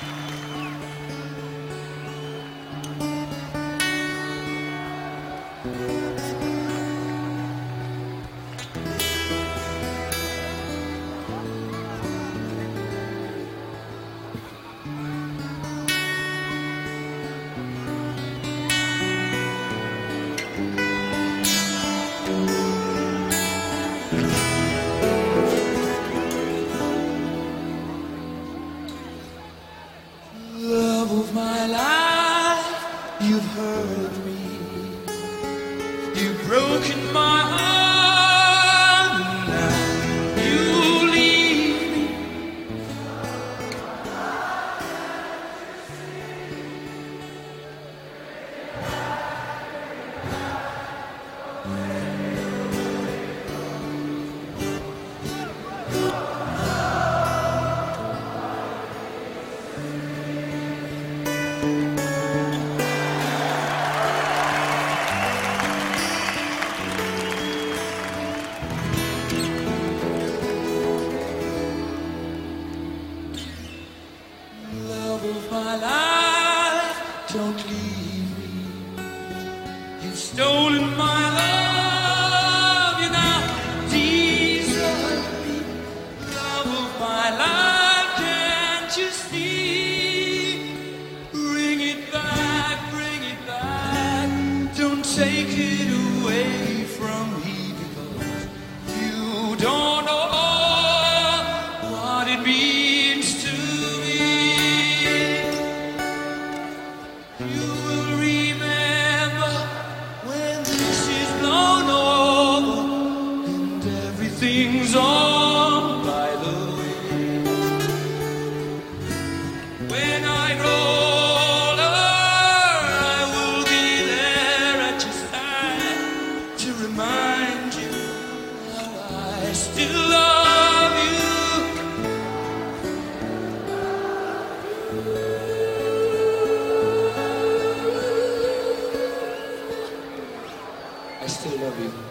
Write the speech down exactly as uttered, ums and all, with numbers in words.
Love of my life, you've hurt me. You've broken my heart, and now you leave me. Love of my life, don't leave me. You've stolen my love, you now desert me. Love of my life, can't you see? Bring it back, bring it back. Don't take it away from me, because you don't know what it means to me. You will remember when this is blown over and everything's on by the way. When I grow older, I will be there at your side to remind you how I still love you. I still love you.